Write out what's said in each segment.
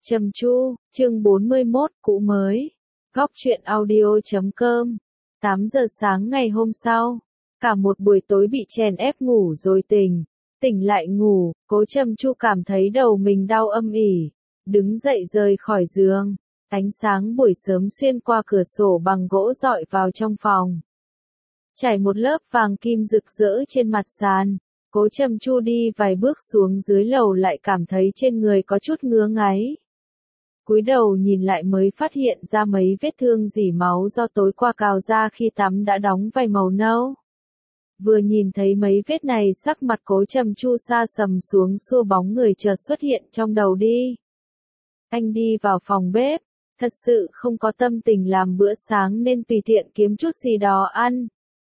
Trầm Chu, chương 41, cũ mới. Góc truyện audio.com. 8 giờ sáng ngày hôm sau, cả một buổi tối bị chèn ép ngủ rồi tỉnh lại ngủ, Cố Trầm Chu cảm thấy đầu mình đau âm ỉ, đứng dậy rời khỏi giường, ánh sáng buổi sớm xuyên qua cửa sổ bằng gỗ rọi vào trong phòng. Trải một lớp vàng kim rực rỡ trên mặt sàn, Cố Trầm Chu đi vài bước xuống dưới lầu lại cảm thấy trên người có chút ngứa ngáy. Cúi đầu nhìn lại mới phát hiện ra mấy vết thương rỉ máu do tối qua cào ra khi tắm đã đóng vài màu nâu. Vừa nhìn thấy mấy vết này sắc mặt Cố Trầm Chu sa sầm xuống, xua bóng người chợt xuất hiện trong đầu đi. Anh đi vào phòng bếp, thật sự không có tâm tình làm bữa sáng nên tùy tiện kiếm chút gì đó ăn.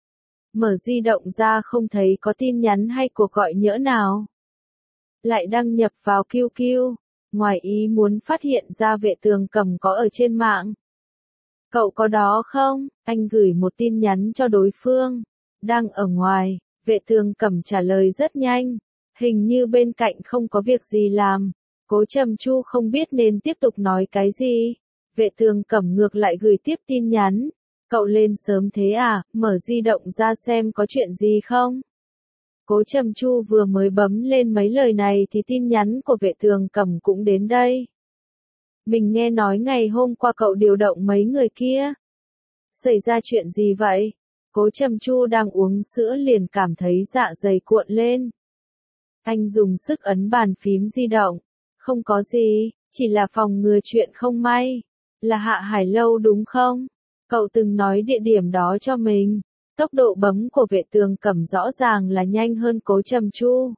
Mở di động ra không thấy có tin nhắn hay cuộc gọi nhỡ nào. Lại đăng nhập vào QQ. Ngoài ý muốn phát hiện ra Vệ Tường Cẩm có ở trên mạng. Cậu có đó không? Anh gửi một tin nhắn cho đối phương. Đang ở ngoài, Vệ Tường Cẩm trả lời rất nhanh. Hình như bên cạnh không có việc gì làm. Cố Trầm Chu không biết nên tiếp tục nói cái gì. Vệ Tường Cẩm ngược lại gửi tiếp tin nhắn. Cậu lên sớm thế à, mở di động ra xem có chuyện gì không? Cố Trầm Chu vừa mới bấm lên mấy lời này thì tin nhắn của Vệ Tường Cẩm cũng đến đây. Mình nghe nói ngày hôm qua cậu điều động mấy người kia. Xảy ra chuyện gì vậy? Cố Trầm Chu đang uống sữa liền cảm thấy dạ dày cuộn lên. Anh dùng sức ấn bàn phím di động. Không có gì, chỉ là phòng ngừa chuyện không may. Là Hạ Hải Lâu đúng không? Cậu từng nói địa điểm đó cho mình. Tốc độ bấm của Vệ Tường Cẩm rõ ràng là nhanh hơn Cố Trầm Chu.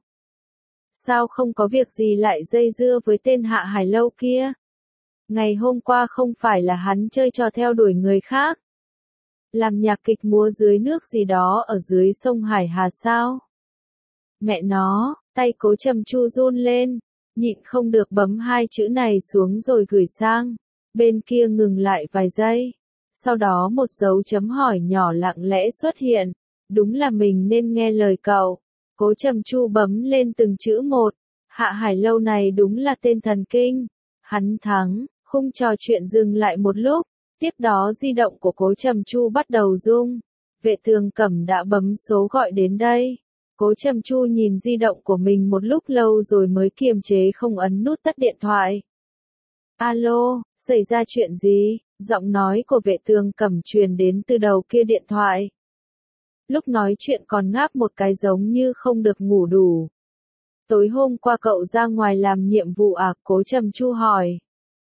Sao không có việc gì lại dây dưa với tên Hạ Hải Lâu kia? Ngày hôm qua không phải là hắn chơi trò theo đuổi người khác. Làm nhạc kịch múa dưới nước gì đó ở dưới sông Hải Hà sao? Mẹ nó, tay Cố Trầm Chu run lên, nhịn không được bấm hai chữ này xuống rồi gửi sang. Bên kia ngừng lại vài giây. Sau đó một dấu chấm hỏi nhỏ lặng lẽ xuất hiện. Đúng là mình nên nghe lời cậu. Cố Trầm Chu bấm lên từng chữ một. Hạ Hải Lâu này đúng là tên thần kinh. Hắn thắng, khung trò chuyện dừng lại một lúc. Tiếp đó di động của Cố Trầm Chu bắt đầu rung. Vệ Tường Cẩm đã bấm số gọi đến đây. Cố Trầm Chu nhìn di động của mình một lúc lâu rồi mới kiềm chế không ấn nút tắt điện thoại. Alo, xảy ra chuyện gì? Giọng nói của Vệ Tường Cẩm truyền đến từ đầu kia điện thoại. Lúc nói chuyện còn ngáp một cái giống như không được ngủ đủ. Tối hôm qua cậu ra ngoài làm nhiệm vụ à? Cố Trầm Chu hỏi.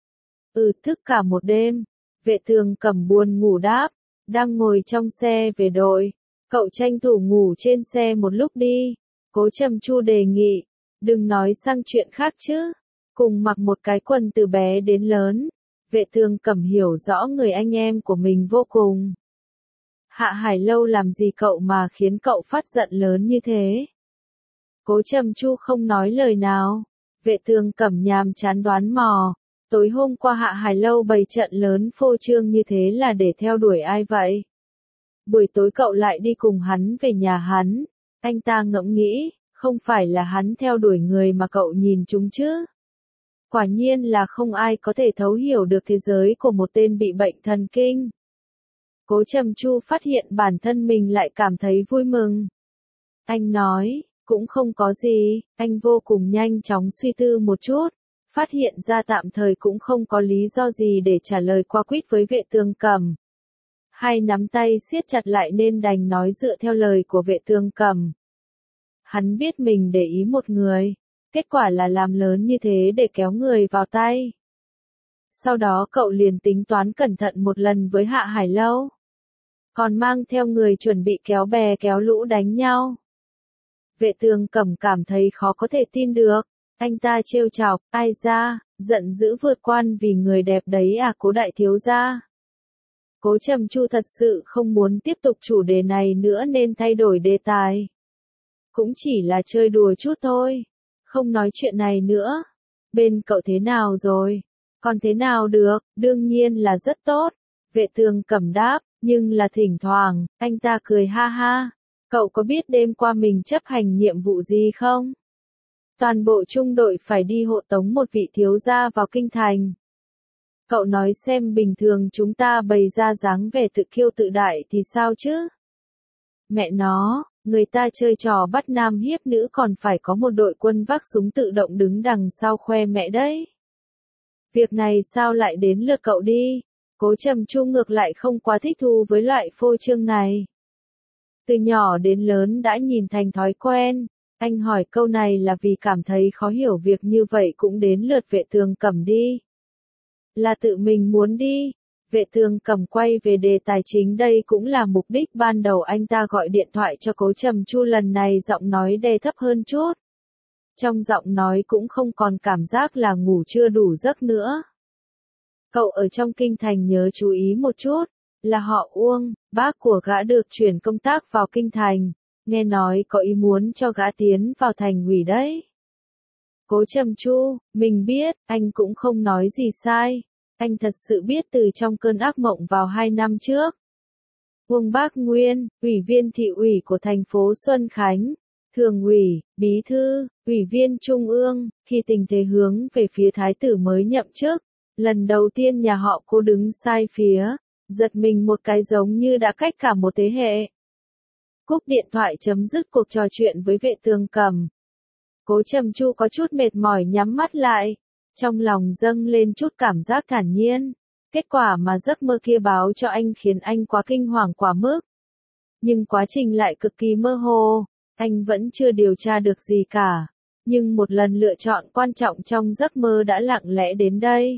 Thức cả một đêm. Vệ Tường Cẩm buồn ngủ đáp. Đang ngồi trong xe về đội. Cậu tranh thủ ngủ trên xe một lúc đi. Cố Trầm Chu đề nghị. Đừng nói sang chuyện khác chứ. Cùng mặc một cái quần từ bé đến lớn. Vệ Tường Cẩm hiểu rõ người anh em của mình vô cùng. Hạ Hải Lâu làm gì cậu mà khiến cậu phát giận lớn như thế? Cố Trầm Chu không nói lời nào. Vệ Tường Cẩm nhàm chán đoán mò. Tối hôm qua Hạ Hải Lâu bày trận lớn phô trương như thế là để theo đuổi ai vậy? Buổi tối cậu lại đi cùng hắn về nhà hắn. Anh ta ngẫm nghĩ, không phải là hắn theo đuổi người mà cậu nhìn chúng chứ? Quả nhiên là không ai có thể thấu hiểu được thế giới của một tên bị bệnh thần kinh. Cố Trầm Chu phát hiện bản thân mình lại cảm thấy vui mừng. Anh nói, cũng không có gì, anh vô cùng nhanh chóng suy tư một chút, phát hiện ra tạm thời cũng không có lý do gì để trả lời qua quýt với Vệ Tường Cẩm. Hai nắm tay siết chặt lại nên đành nói dựa theo lời của Vệ Tường Cẩm. Hắn biết mình để ý một người. Kết quả là làm lớn như thế để kéo người vào tay. Sau đó cậu liền tính toán cẩn thận một lần với Hạ Hải Lâu. Còn mang theo người chuẩn bị kéo bè kéo lũ đánh nhau. Vệ Tường Cẩm cảm thấy khó có thể tin được. Anh ta trêu chọc, ai ra, giận dữ vượt quan vì người đẹp đấy à Cố đại thiếu gia. Cố Trầm Chu thật sự không muốn tiếp tục chủ đề này nữa nên thay đổi đề tài. Cũng chỉ là chơi đùa chút thôi. Không nói chuyện này nữa. Bên cậu thế nào rồi? Còn thế nào được, đương nhiên là rất tốt. Vệ Tường Cẩm đáp, nhưng là thỉnh thoảng, anh ta cười ha ha. Cậu có biết đêm qua mình chấp hành nhiệm vụ gì không? Toàn bộ trung đội phải đi hộ tống một vị thiếu gia vào kinh thành. Cậu nói xem bình thường chúng ta bày ra dáng vẻ tự kiêu tự đại thì sao chứ? Mẹ nó, người ta chơi trò bắt nam hiếp nữ còn phải có một đội quân vác súng tự động đứng đằng sau khoe mẹ đấy. Việc này sao lại đến lượt cậu đi? Cố Trầm Chu ngược lại không quá thích thú với loại phô trương này. Từ nhỏ đến lớn đã nhìn thành thói quen, anh hỏi câu này là vì cảm thấy khó hiểu việc như vậy cũng đến lượt Vệ Tường Cẩm đi. Là tự mình muốn đi. Vệ Tường Cẩm quay về đề tài chính, đây cũng là mục đích ban đầu anh ta gọi điện thoại cho Cố Trầm Chu, lần này giọng nói đè thấp hơn chút. Trong giọng nói cũng không còn cảm giác là ngủ chưa đủ giấc nữa. Cậu ở trong kinh thành nhớ chú ý một chút, là họ Uông, bác của gã được chuyển công tác vào kinh thành, nghe nói có ý muốn cho gã tiến vào thành ủy đấy. Cố Trầm Chu, mình biết, anh cũng không nói gì sai, anh thật sự biết từ trong cơn ác mộng vào 2 năm trước. Uông Bác Nguyên, ủy viên thị ủy của thành phố Xuân Khánh, thường ủy, bí thư, ủy viên trung ương, khi tình thế hướng về phía thái tử mới nhậm chức, lần đầu tiên nhà họ Cố đứng sai phía, giật mình một cái giống như đã cách cả một thế hệ. Cúp điện thoại chấm dứt cuộc trò chuyện với Vệ Tường Cẩm. Cố Trầm Chu có chút mệt mỏi nhắm mắt lại, trong lòng dâng lên chút cảm giác thản nhiên. Kết quả mà giấc mơ kia báo cho anh khiến anh quá kinh hoàng quá mức. Nhưng quá trình lại cực kỳ mơ hồ, anh vẫn chưa điều tra được gì cả. Nhưng một lần lựa chọn quan trọng trong giấc mơ đã lặng lẽ đến đây.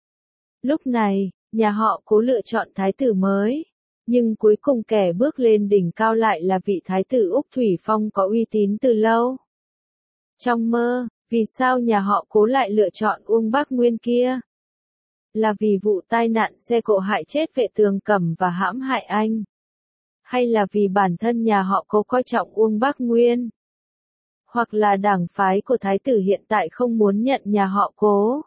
Lúc này, nhà họ Cố lựa chọn thái tử mới. Nhưng cuối cùng kẻ bước lên đỉnh cao lại là vị thái tử Úc Thủy Phong có uy tín từ lâu. Trong mơ, vì sao nhà họ Cố lại lựa chọn Uông Bác Nguyên kia? Là vì vụ tai nạn xe cộ hại chết Vệ Tường Cẩm và hãm hại anh? Hay là vì bản thân nhà họ Cố coi trọng Uông Bác Nguyên? Hoặc là đảng phái của thái tử hiện tại không muốn nhận nhà họ Cố?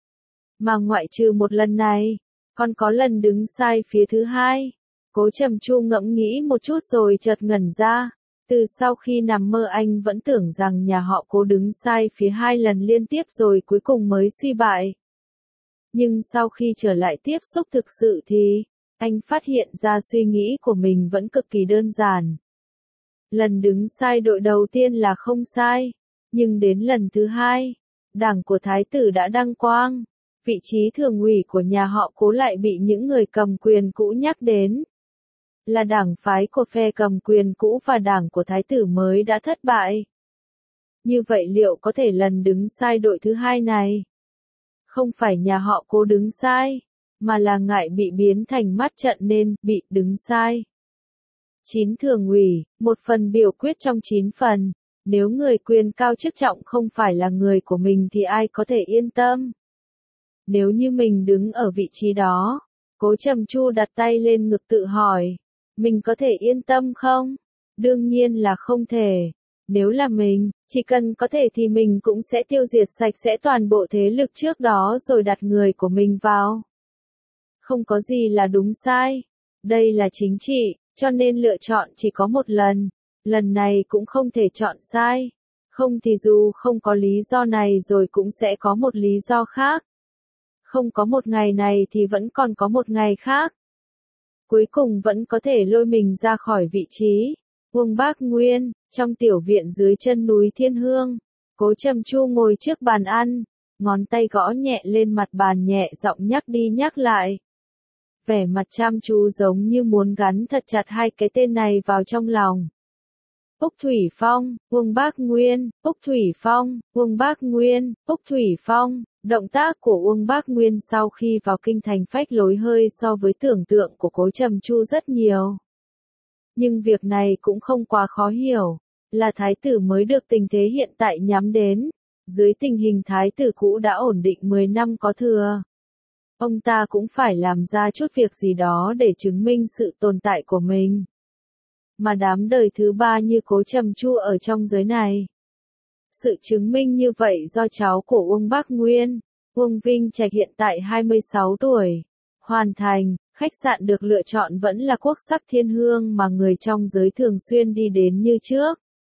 Mà ngoại trừ một lần này, còn có lần đứng sai phía thứ hai. Cố Trầm Chu ngẫm nghĩ một chút rồi chợt ngẩn ra. Từ sau khi nằm mơ anh vẫn tưởng rằng nhà họ Cố đứng sai phía 2 lần liên tiếp rồi cuối cùng mới suy bại. Nhưng sau khi trở lại tiếp xúc thực sự thì, anh phát hiện ra suy nghĩ của mình vẫn cực kỳ đơn giản. Lần đứng sai đội đầu tiên là không sai, nhưng đến lần thứ hai, đảng của thái tử đã đăng quang, vị trí thường ủy của nhà họ Cố lại bị những người cầm quyền cũ nhắc đến. Là đảng phái của phe cầm quyền cũ và đảng của thái tử mới đã thất bại. Như vậy liệu có thể lần đứng sai đội thứ hai này? Không phải nhà họ Cố đứng sai, mà là ngại bị biến thành mắt trận nên bị đứng sai. 9 thường ủy, một phần biểu quyết trong 9 phần, nếu người quyền cao chức trọng không phải là người của mình thì ai có thể yên tâm? Nếu như mình đứng ở vị trí đó, Cố Trầm Chu đặt tay lên ngực tự hỏi, mình có thể yên tâm không? Đương nhiên là không thể. Nếu là mình, chỉ cần có thể thì mình cũng sẽ tiêu diệt sạch sẽ toàn bộ thế lực trước đó rồi đặt người của mình vào. Không có gì là đúng sai. Đây là chính trị, cho nên lựa chọn chỉ có một lần. Lần này cũng không thể chọn sai. Không thì dù không có lý do này rồi cũng sẽ có một lý do khác. Không có một ngày này thì vẫn còn có một ngày khác. Cuối cùng vẫn có thể lôi mình ra khỏi vị trí. Uông Bác Nguyên, trong tiểu viện dưới chân núi Thiên Hương, Cố Trầm Chu ngồi trước bàn ăn, ngón tay gõ nhẹ lên mặt bàn nhẹ giọng nhắc đi nhắc lại. Vẻ mặt chăm chú giống như muốn gắn thật chặt hai cái tên này vào trong lòng. Úc Thủy Phong, Uông Bác Nguyên, Úc Thủy Phong, Uông Bác Nguyên, Úc Thủy Phong. Động tác của Uông Bác Nguyên sau khi vào kinh thành phách lối hơi so với tưởng tượng của Cố Trầm Chu rất nhiều. Nhưng việc này cũng không quá khó hiểu, là thái tử mới được tình thế hiện tại nhắm đến, dưới tình hình thái tử cũ đã ổn định 10 năm có thừa. Ông ta cũng phải làm ra chút việc gì đó để chứng minh sự tồn tại của mình. Mà đám đời thứ ba như Cố Trầm Chu ở trong giới này. Sự chứng minh như vậy do cháu của Uông Bác Nguyên, Uông Vinh Trạch hiện tại 26 tuổi, hoàn thành, khách sạn được lựa chọn vẫn là Quốc Sắc Thiên Hương mà người trong giới thường xuyên đi đến như trước.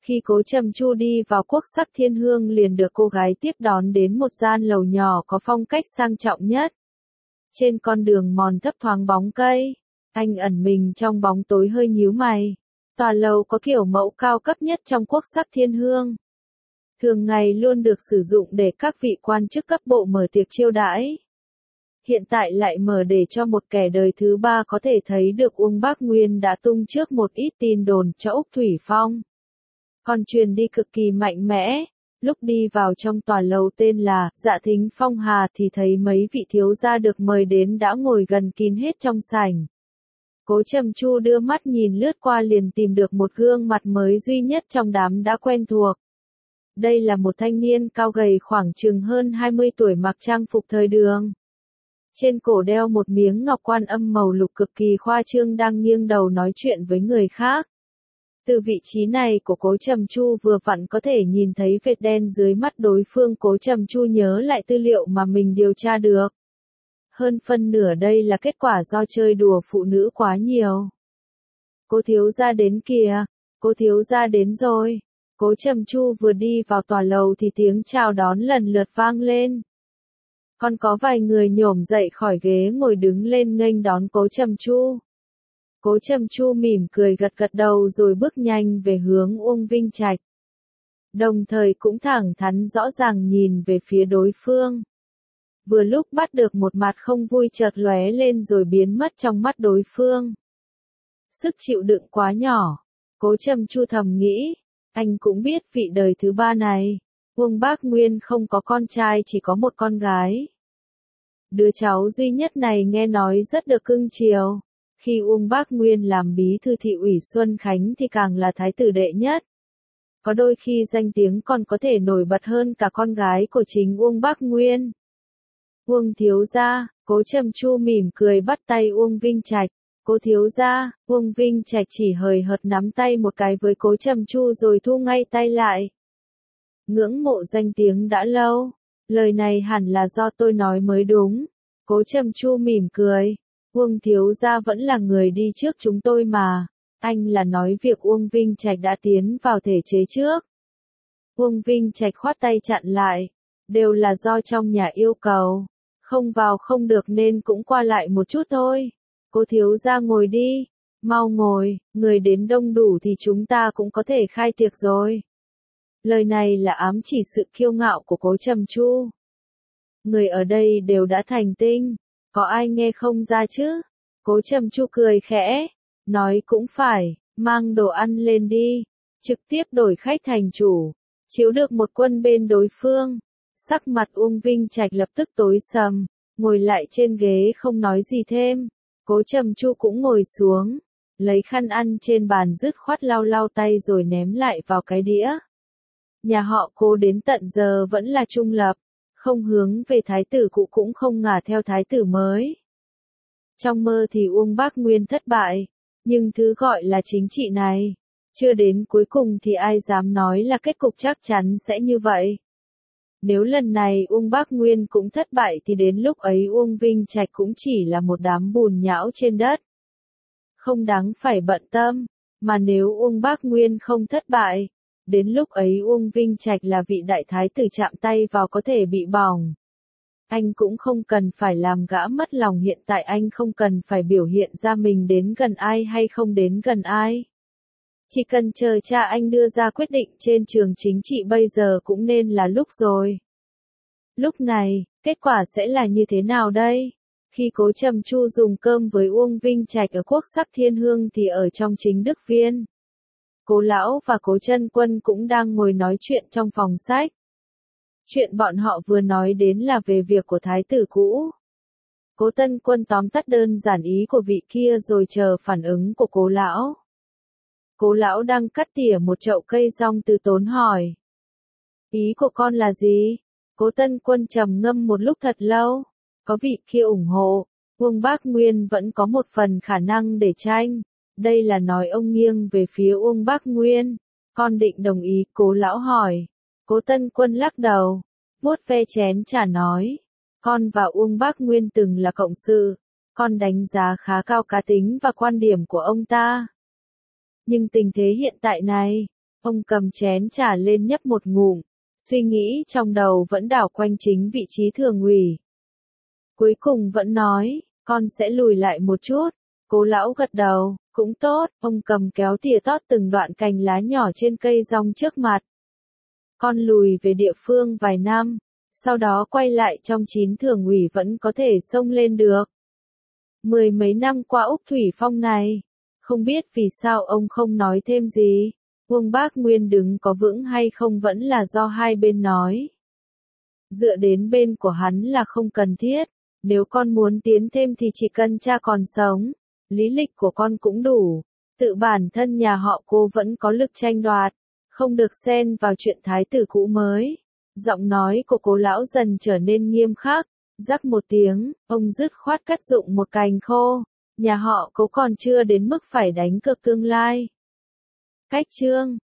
Khi Cố Trầm Chu đi vào Quốc Sắc Thiên Hương liền được cô gái tiếp đón đến một gian lầu nhỏ có phong cách sang trọng nhất. Trên con đường mòn thấp thoáng bóng cây, anh ẩn mình trong bóng tối hơi nhíu mày. Tòa lầu có kiểu mẫu cao cấp nhất trong Quốc Sắc Thiên Hương. Thường ngày luôn được sử dụng để các vị quan chức cấp bộ mở tiệc chiêu đãi. Hiện tại lại mở để cho một kẻ đời thứ ba có thể thấy được. Uông Bác Nguyên đã tung trước một ít tin đồn cho Úc Thủy Phong. Còn truyền đi cực kỳ mạnh mẽ. Lúc đi vào trong tòa lầu tên là Dạ Thính Phong Hà thì thấy mấy vị thiếu gia được mời đến đã ngồi gần kín hết trong sảnh. Cố Trầm Chu đưa mắt nhìn lướt qua liền tìm được một gương mặt mới duy nhất trong đám đã quen thuộc. Đây là một thanh niên cao gầy khoảng chừng hơn 20 tuổi mặc trang phục thời đường. Trên cổ đeo một miếng ngọc quan âm màu lục cực kỳ khoa trương đang nghiêng đầu nói chuyện với người khác. Từ vị trí này của Cố Trầm Chu vừa vặn có thể nhìn thấy vệt đen dưới mắt đối phương. Cố Trầm Chu nhớ lại tư liệu mà mình điều tra được. Hơn phân nửa đây là kết quả do chơi đùa phụ nữ quá nhiều. Cố thiếu gia đến kìa, cố thiếu gia đến rồi. Cố Trầm Chu vừa đi vào tòa lầu thì tiếng chào đón lần lượt vang lên. Còn có vài người nhổm dậy khỏi ghế ngồi đứng lên nghênh đón Cố Trầm Chu. Cố Trầm Chu mỉm cười gật gật đầu rồi bước nhanh về hướng Uông Vinh Trạch. Đồng thời cũng thẳng thắn rõ ràng nhìn về phía đối phương. Vừa lúc bắt được một mặt không vui chợt lóe lên rồi biến mất trong mắt đối phương. Sức chịu đựng quá nhỏ. Cố Trầm Chu thầm nghĩ. Anh cũng biết vị đời thứ ba này. Uông Bác Nguyên không có con trai chỉ có một con gái. Đứa cháu duy nhất này nghe nói rất được cưng chiều. Khi Uông Bác Nguyên làm bí thư thị ủy Xuân Khánh thì càng là thái tử đệ nhất. Có đôi khi danh tiếng còn có thể nổi bật hơn cả con gái của chính Uông Bác Nguyên. Uông thiếu gia, Cố Trầm Chu mỉm cười bắt tay Uông Vinh Trạch. Cố thiếu gia, Uông Vinh Trạch chỉ hời hợt nắm tay một cái với Cố Trầm Chu rồi thu ngay tay lại. Ngưỡng mộ danh tiếng đã lâu, lời này hẳn là do tôi nói mới đúng. Cố Trầm Chu mỉm cười. Uông thiếu gia vẫn là người đi trước chúng tôi mà. Anh là nói việc Uông Vinh Trạch đã tiến vào thể chế trước. Uông Vinh Trạch khoát tay chặn lại. Đều là do trong nhà yêu cầu. Không vào không được nên cũng qua lại một chút thôi. Cố thiếu gia ngồi đi. Mau ngồi, người đến đông đủ thì chúng ta cũng có thể khai tiệc rồi. Lời này là ám chỉ sự kiêu ngạo của Cố Trầm Chu. Người ở đây đều đã thành tinh. Có ai nghe không ra chứ? Cố Trầm Chu cười khẽ. Nói cũng phải, mang đồ ăn lên đi. Trực tiếp đổi khách thành chủ. Chiếu được một quân bên đối phương. Sắc mặt Uông Vinh Trạch lập tức tối sầm. Ngồi lại trên ghế không nói gì thêm. Cố Trầm Chu cũng ngồi xuống. Lấy khăn ăn trên bàn dứt khoát lau lau tay rồi ném lại vào cái đĩa. Nhà họ Cố đến tận giờ vẫn là trung lập. Không hướng về thái tử cũ cũng không ngả theo thái tử mới. Trong mơ thì Uông Bác Nguyên thất bại, nhưng thứ gọi là chính trị này, chưa đến cuối cùng thì ai dám nói là kết cục chắc chắn sẽ như vậy. Nếu lần này Uông Bác Nguyên cũng thất bại thì đến lúc ấy Uông Vinh Trạch cũng chỉ là một đám bùn nhão trên đất. Không đáng phải bận tâm, mà nếu Uông Bác Nguyên không thất bại, đến lúc ấy Uông Vinh Trạch là vị đại thái tử chạm tay vào có thể bị bỏng. Anh cũng không cần phải làm gã mất lòng, hiện tại anh không cần phải biểu hiện ra mình đến gần ai hay không đến gần ai. Chỉ cần chờ cha anh đưa ra quyết định trên trường chính trị bây giờ cũng nên là lúc rồi. Lúc này, kết quả sẽ là như thế nào đây? Khi Cố Trầm Chu dùng cơm với Uông Vinh Trạch ở Quốc Sắc Thiên Hương thì ở trong Chính Đức Viên. Cố Lão và Cố Chân Quân cũng đang ngồi nói chuyện trong phòng sách. Chuyện bọn họ vừa nói đến là về việc của thái tử cũ. Cố Tân Quân tóm tắt đơn giản ý của vị kia rồi chờ phản ứng của Cố Lão. Cố Lão đang cắt tỉa một chậu cây rong từ tốn hỏi. Ý của con là gì? Cố Tân Quân trầm ngâm một lúc thật lâu. Có vị kia ủng hộ, Uông Bác Nguyên vẫn có một phần khả năng để tranh. Đây là nói ông nghiêng về phía Uông Bác Nguyên. Con định đồng ý? Cố Lão hỏi. Cố Tân Quân lắc đầu, vuốt ve chén trà nói. Con và Uông Bác Nguyên từng là cộng sự. Con đánh giá khá cao cá tính và quan điểm của ông ta. Nhưng tình thế hiện tại này, Ông cầm chén trà lên nhấp một ngụm, suy nghĩ trong đầu vẫn đảo quanh chính vị trí thường ủy. Cuối cùng vẫn nói, con sẽ lùi lại một chút. Cố lão gật đầu, cũng tốt, ông cầm kéo tỉa tót từng đoạn cành lá nhỏ trên cây rong trước mặt. Con lùi về địa phương vài năm, sau đó quay lại trong 9 thường ủy vẫn có thể xông lên được. 10 mấy năm qua Úc Thủy Phong này, không biết vì sao ông không nói thêm gì. Uông Bác Nguyên đứng có vững hay không vẫn là do hai bên nói. Dựa đến bên của hắn là không cần thiết, nếu con muốn tiến thêm thì chỉ cần cha còn sống, lý lịch của con cũng đủ, tự bản thân nhà họ Cô vẫn có lực tranh đoạt, không được xen vào chuyện thái tử cũ mới. Giọng nói của Cố lão dần trở nên nghiêm khắc, rắc một tiếng, ông dứt khoát cắt dụng một cành khô, nhà họ Cố còn chưa đến mức phải đánh cược tương lai. Cách chương